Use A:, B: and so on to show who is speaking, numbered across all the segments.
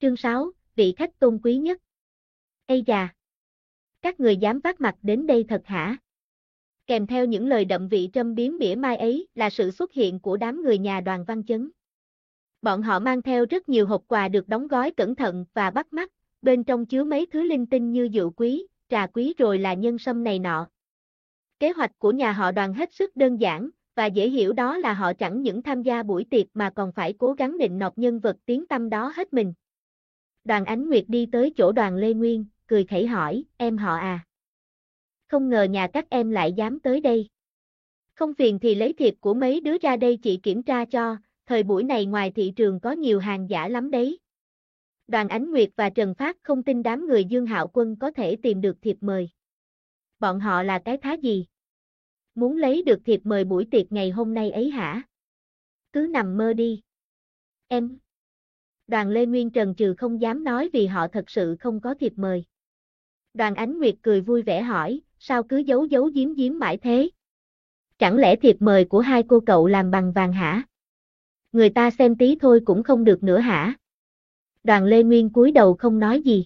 A: Chương 6, vị khách tôn quý nhất. Ây da! Các người dám vác mặt đến đây thật hả? Kèm theo những lời đậm vị trâm biếm mỉa mai ấy là sự xuất hiện của đám người nhà Đoàn Văn Chấn. Bọn họ mang theo rất nhiều hộp quà được đóng gói cẩn thận và bắt mắt, bên trong chứa mấy thứ linh tinh như rượu quý, trà quý rồi là nhân sâm này nọ. Kế hoạch của nhà họ Đoàn hết sức đơn giản, và dễ hiểu đó là họ chẳng những tham gia buổi tiệc mà còn phải cố gắng nịnh nọt nhân vật tiếng tăm đó hết mình. Đoàn Ánh Nguyệt đi tới chỗ Đoàn Lê Nguyên, cười khẩy hỏi, em họ à? Không ngờ nhà các em lại dám tới đây. Không phiền thì lấy thiệp của mấy đứa ra đây chị kiểm tra cho, thời buổi này ngoài thị trường có nhiều hàng giả lắm đấy. Đoàn Ánh Nguyệt và Trần Phát không tin đám người Dương Hạo Quân có thể tìm được thiệp mời. Bọn họ là cái thá gì? Muốn lấy được thiệp mời buổi tiệc ngày hôm nay ấy hả? Cứ nằm mơ đi. Em. Đoàn Lê Nguyên trần trừ không dám nói vì họ thật sự không có thiệp mời. Đoàn Ánh Nguyệt cười vui vẻ hỏi, sao cứ giấu giấu giếm giếm mãi thế? Chẳng lẽ thiệp mời của hai cô cậu làm bằng vàng hả? Người ta xem tí thôi cũng không được nữa hả? Đoàn Lê Nguyên cúi đầu không nói gì.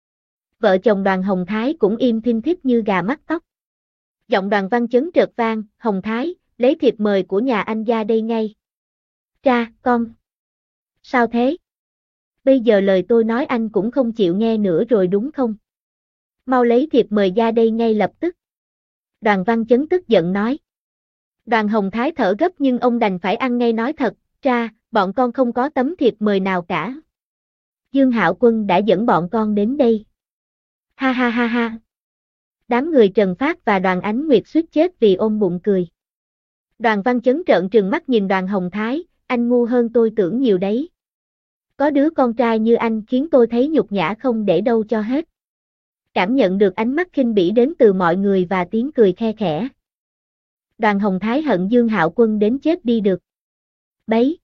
A: Vợ chồng Đoàn Hồng Thái cũng im thinh thít như gà mắc tóc. Giọng Đoàn Văn Chấn trợt vang, Hồng Thái, lấy thiệp mời của nhà anh ra đây ngay. Cha, con. Sao thế? Bây giờ lời tôi nói anh cũng không chịu nghe nữa rồi đúng không? Mau lấy thiệp mời ra đây ngay lập tức. Đoàn Văn Chấn tức giận nói. Đoàn Hồng Thái thở gấp nhưng ông đành phải ăn ngay nói thật, cha, bọn con không có tấm thiệp mời nào cả. Dương Hạo Quân đã dẫn bọn con đến đây. Ha ha ha ha. Đám người Trần Phát và Đoàn Ánh Nguyệt suýt chết vì ôm bụng cười. Đoàn Văn Chấn trợn trừng mắt nhìn Đoàn Hồng Thái, anh ngu hơn tôi tưởng nhiều đấy. Có đứa con trai như anh khiến tôi thấy nhục nhã không để đâu cho hết. Cảm nhận được ánh mắt khinh bỉ đến từ mọi người và tiếng cười khe khẽ. Đoàn Hồng Thái hận Dương Hạo Quân đến chết đi được. Bấy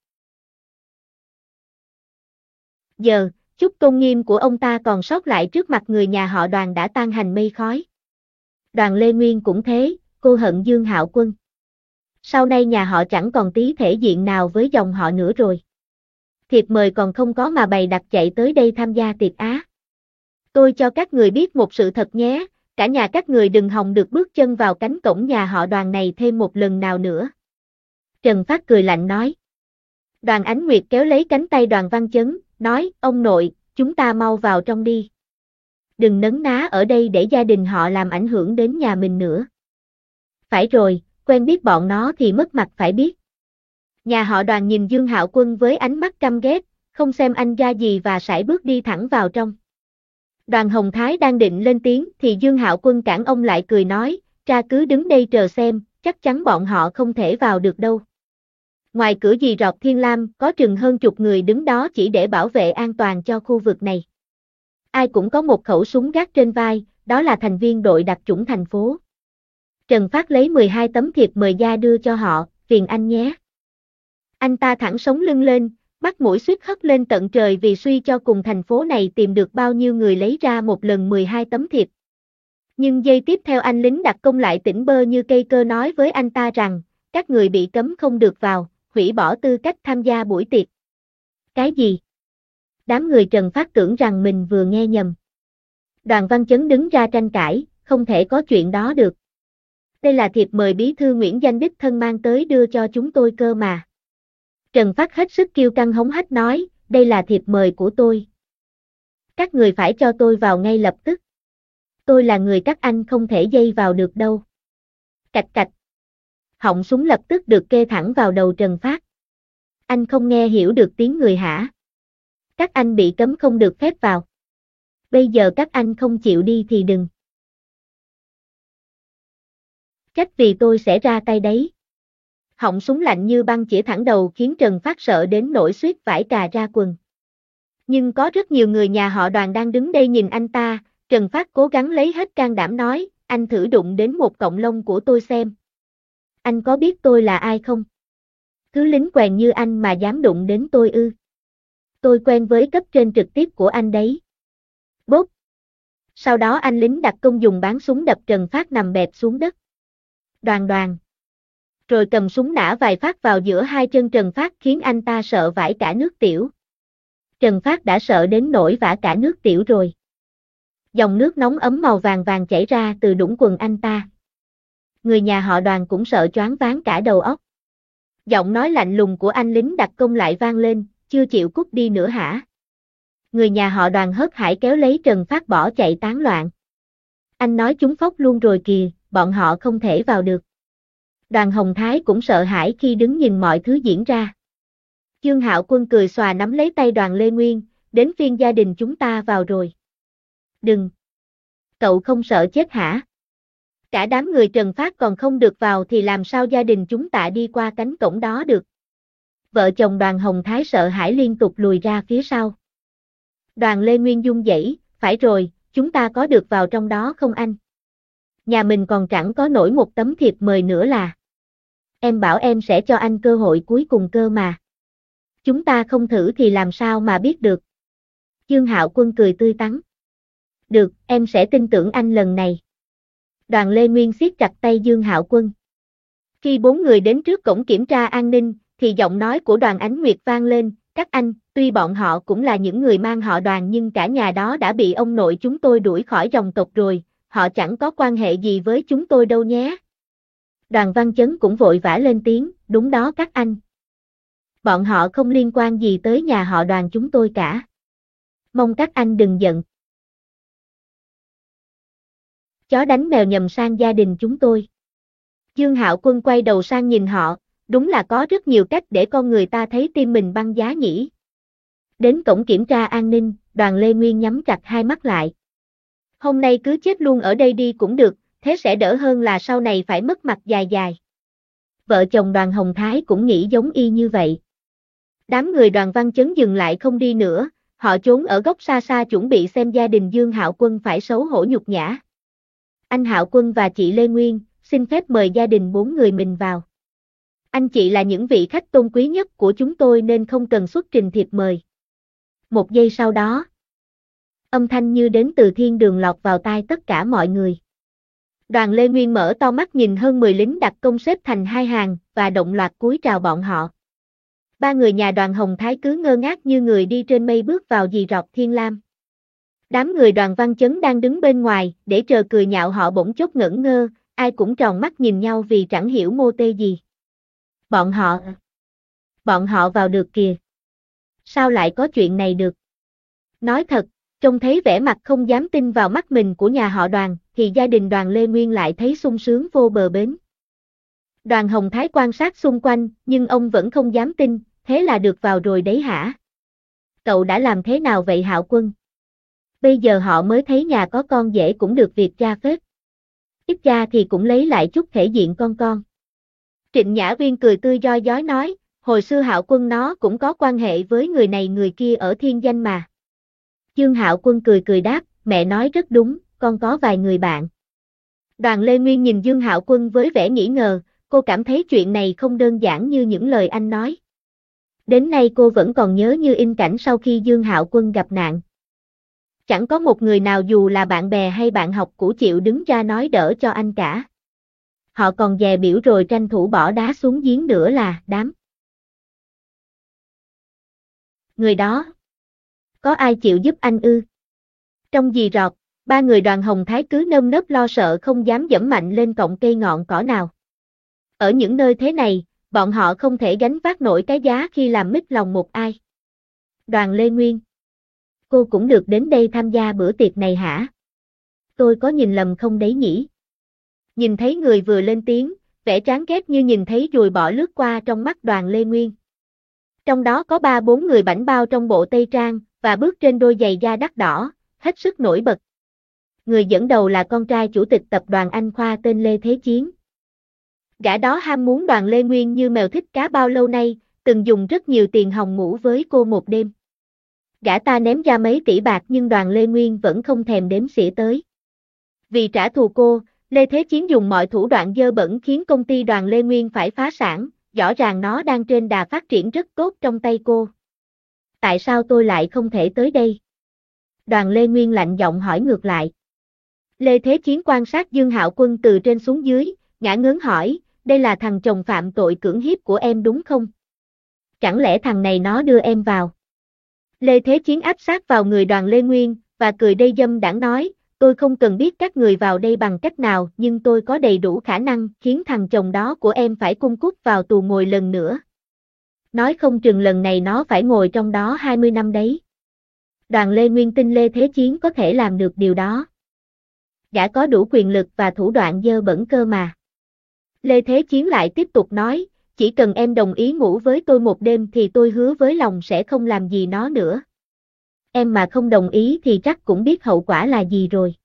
A: giờ, chút tôn nghiêm của ông ta còn sót lại trước mặt người nhà họ Đoàn đã tan thành mây khói. Đoàn Lê Nguyên cũng thế, cô hận Dương Hạo Quân. Sau này nhà họ chẳng còn tí thể diện nào với dòng họ nữa rồi. Thiệp mời còn không có mà bày đặt chạy tới đây tham gia tiệc á. Tôi cho các người biết một sự thật nhé, cả nhà các người đừng hòng được bước chân vào cánh cổng nhà họ Đoàn này thêm một lần nào nữa. Trần Phát cười lạnh nói. Đoàn Ánh Nguyệt kéo lấy cánh tay Đoàn Văn Chấn, nói, ông nội, chúng ta mau vào trong đi. Đừng nấn ná ở đây để gia đình họ làm ảnh hưởng đến nhà mình nữa. Phải rồi, quen biết bọn nó thì mất mặt phải biết. Nhà họ Đoàn nhìn Dương Hạo Quân với ánh mắt căm ghét, không xem anh ra gì và sải bước đi thẳng vào trong. Đoàn Hồng Thái đang định lên tiếng thì Dương Hạo Quân cản ông lại cười nói, cha cứ đứng đây chờ xem, chắc chắn bọn họ không thể vào được đâu. Ngoài cửa dì rọt Thiên Lam có chừng hơn chục người đứng đó chỉ để bảo vệ an toàn cho khu vực này. Ai cũng có một khẩu súng gác trên vai, đó là thành viên đội đặc chủng thành phố. Trần Phát lấy 12 tấm thiệp mời ra đưa cho họ, phiền anh nhé. Anh ta thẳng sống lưng lên, mắt mũi suýt hất lên tận trời vì suy cho cùng thành phố này tìm được bao nhiêu người lấy ra một lần 12 tấm thiệp. Nhưng giây tiếp theo anh lính đặc công lại tỉnh bơ như cây cơ nói với anh ta rằng, các người bị cấm không được vào, hủy bỏ tư cách tham gia buổi tiệc. Cái gì? Đám người Trần Phát tưởng rằng mình vừa nghe nhầm. Đoàn Văn Chấn đứng ra tranh cãi, không thể có chuyện đó được. Đây là thiệp mời bí thư Nguyễn Danh đích thân mang tới đưa cho chúng tôi cơ mà. Trần Phát hết sức kiêu căng hống hách nói, đây là thiệp mời của tôi. Các người phải cho tôi vào ngay lập tức. Tôi là người các anh không thể dây vào được đâu. Cạch cạch. Họng súng lập tức được kê thẳng vào đầu Trần Phát. Anh không nghe hiểu được tiếng người hả? Các anh bị cấm không được phép vào. Bây giờ các anh không chịu đi thì đừng. Trách vì tôi sẽ ra tay đấy. Họng súng lạnh như băng chĩa thẳng đầu khiến Trần Phát sợ đến nỗi suýt vải cà ra quần. Nhưng có rất nhiều người nhà họ Đoàn đang đứng đây nhìn anh ta, Trần Phát cố gắng lấy hết can đảm nói, anh thử đụng đến một cọng lông của tôi xem. Anh có biết tôi là ai không? Thứ lính quèn như anh mà dám đụng đến tôi ư? Tôi quen với cấp trên trực tiếp của anh đấy. Bốp. Sau đó anh lính đặc công dùng báng súng đập Trần Phát nằm bẹp xuống đất. Đoàn đoàn. Rồi cầm súng nã vài phát vào giữa hai chân Trần Phát khiến anh ta sợ vãi cả nước tiểu. Trần Phát đã sợ đến nỗi vã cả nước tiểu rồi. Dòng nước nóng ấm màu vàng vàng chảy ra từ đũng quần anh ta. Người nhà họ Đoàn cũng sợ choáng váng cả đầu óc. Giọng nói lạnh lùng của anh lính đặc công lại vang lên, chưa chịu cút đi nữa hả? Người nhà họ Đoàn hớt hải kéo lấy Trần Phát bỏ chạy tán loạn. Anh nói chúng phốc luôn rồi kìa, bọn họ không thể vào được. Đoàn Hồng Thái cũng sợ hãi khi đứng nhìn mọi thứ diễn ra. Dương Hạo Quân cười xòa nắm lấy tay Đoàn Lê Nguyên, đến phiên gia đình chúng ta vào rồi. Đừng! Cậu không sợ chết hả? Cả đám người Trần Phát còn không được vào thì làm sao gia đình chúng ta đi qua cánh cổng đó được? Vợ chồng Đoàn Hồng Thái sợ hãi liên tục lùi ra phía sau. Đoàn Lê Nguyên run rẩy, phải rồi, chúng ta có được vào trong đó không anh? Nhà mình còn chẳng có nổi một tấm thiệp mời nữa là. Em bảo em sẽ cho anh cơ hội cuối cùng cơ mà. Chúng ta không thử thì làm sao mà biết được. Dương Hạo Quân cười tươi tắn. Được, em sẽ tin tưởng anh lần này. Đoàn Lê Nguyên siết chặt tay Dương Hạo Quân. Khi bốn người đến trước cổng kiểm tra an ninh, thì giọng nói của Đoàn Ánh Nguyệt vang lên, các anh, tuy bọn họ cũng là những người mang họ Đoàn nhưng cả nhà đó đã bị ông nội chúng tôi đuổi khỏi dòng tộc rồi, họ chẳng có quan hệ gì với chúng tôi đâu nhé. Đoàn Văn Chấn cũng vội vã lên tiếng, đúng đó các anh. Bọn họ không liên quan gì tới nhà họ Đoàn chúng tôi cả. Mong các anh đừng giận. Chó đánh mèo nhầm sang gia đình chúng tôi. Dương Hạo Quân quay đầu sang nhìn họ, đúng là có rất nhiều cách để con người ta thấy tim mình băng giá nhỉ. Đến cổng kiểm tra an ninh, Đoàn Lê Nguyên nhắm chặt hai mắt lại. Hôm nay cứ chết luôn ở đây đi cũng được, thế sẽ đỡ hơn là sau này phải mất mặt dài dài. Vợ chồng Đoàn Hồng Thái cũng nghĩ giống y như vậy. Đám người Đoàn Văn Chấn dừng lại không đi nữa, họ trốn ở góc xa xa chuẩn bị xem gia đình Dương Hạo Quân phải xấu hổ nhục nhã. Anh Hạo Quân và chị Lê Nguyên, xin phép mời gia đình bốn người mình vào. Anh chị là những vị khách tôn quý nhất của chúng tôi nên không cần xuất trình thiệp mời. Một giây sau đó, âm thanh như đến từ thiên đường lọt vào tai tất cả mọi người. Đoàn Lê Nguyên mở to mắt nhìn hơn 10 lính đặc công xếp thành hai hàng và động loạt cúi chào bọn họ. Ba người nhà Đoàn Hồng Thái cứ ngơ ngác như người đi trên mây bước vào dì rọc thiên lam. Đám người Đoàn Văn Chấn đang đứng bên ngoài để chờ cười nhạo họ bỗng chốc ngẩn ngơ, ai cũng tròn mắt nhìn nhau vì chẳng hiểu mô tê gì. Bọn họ vào được kìa. Sao lại có chuyện này được? Nói thật, trông thấy vẻ mặt không dám tin vào mắt mình của nhà họ Đoàn, thì gia đình Đoàn Lê Nguyên lại thấy sung sướng vô bờ bến. Đoàn Hồng Thái quan sát xung quanh, nhưng ông vẫn không dám tin, thế là được vào rồi đấy hả? Cậu đã làm thế nào vậy Hạo Quân? Bây giờ họ mới thấy nhà có con dễ cũng được việc ra phết. Ít ra thì cũng lấy lại chút thể diện con. Trịnh Nhã Viên cười tươi roi rói nói, hồi xưa Hạo Quân nó cũng có quan hệ với người này người kia ở thiên danh mà. Dương Hạo Quân cười đáp, mẹ nói rất đúng, con có vài người bạn. Đoàn Lê Nguyên nhìn Dương Hạo Quân với vẻ nghi ngờ, cô cảm thấy chuyện này không đơn giản như những lời anh nói. Đến nay cô vẫn còn nhớ như in cảnh sau khi Dương Hạo Quân gặp nạn. Chẳng có một người nào dù là bạn bè hay bạn học cũ chịu đứng ra nói đỡ cho anh cả. Họ còn dè biểu rồi tranh thủ bỏ đá xuống giếng nữa là đám người đó. Có ai chịu giúp anh ư? Trong dì rọt, ba người Đoàn Hồng Thái cứ nơm nớp lo sợ không dám giẫm mạnh lên cọng cây ngọn cỏ nào. Ở những nơi thế này, bọn họ không thể gánh vác nổi cái giá khi làm mít lòng một ai. Đoàn Lê Nguyên, cô cũng được đến đây tham gia bữa tiệc này hả? Tôi có nhìn lầm không đấy nhỉ? Nhìn thấy người vừa lên tiếng, vẻ chán ghét như nhìn thấy ruồi bọ lướt qua trong mắt Đoàn Lê Nguyên. Trong đó có 3-4 người bảnh bao trong bộ tây trang, và bước trên đôi giày da đắt đỏ, hết sức nổi bật. Người dẫn đầu là con trai chủ tịch tập đoàn Anh Khoa tên Lê Thế Chiến. Gã đó ham muốn Đoàn Lê Nguyên như mèo thích cá bao lâu nay, từng dùng rất nhiều tiền hồng ngủ với cô một đêm. Gã ta ném ra mấy tỷ bạc nhưng Đoàn Lê Nguyên vẫn không thèm đếm xỉa tới. Vì trả thù cô, Lê Thế Chiến dùng mọi thủ đoạn dơ bẩn khiến công ty Đoàn Lê Nguyên phải phá sản, rõ ràng nó đang trên đà phát triển rất tốt trong tay cô. Tại sao tôi lại không thể tới đây? Đoàn Lê Nguyên lạnh giọng hỏi ngược lại. Lê Thế Chiến quan sát Dương Hạo Quân từ trên xuống dưới, ngả ngớn hỏi, đây là thằng chồng phạm tội cưỡng hiếp của em đúng không? Chẳng lẽ thằng này nó đưa em vào? Lê Thế Chiến áp sát vào người Đoàn Lê Nguyên, và cười đầy dâm đãng nói, tôi không cần biết các người vào đây bằng cách nào, nhưng tôi có đầy đủ khả năng khiến thằng chồng đó của em phải cung cúc vào tù ngồi lần nữa. Nói không chừng lần này nó phải ngồi trong đó 20 năm đấy. Đoàn Lê Nguyên tin Lê Thế Chiến có thể làm được điều đó. Gã có đủ quyền lực và thủ đoạn dơ bẩn cơ mà. Lê Thế Chiến lại tiếp tục nói, chỉ cần em đồng ý ngủ với tôi một đêm thì tôi hứa với lòng sẽ không làm gì nó nữa. Em mà không đồng ý thì chắc cũng biết hậu quả là gì rồi.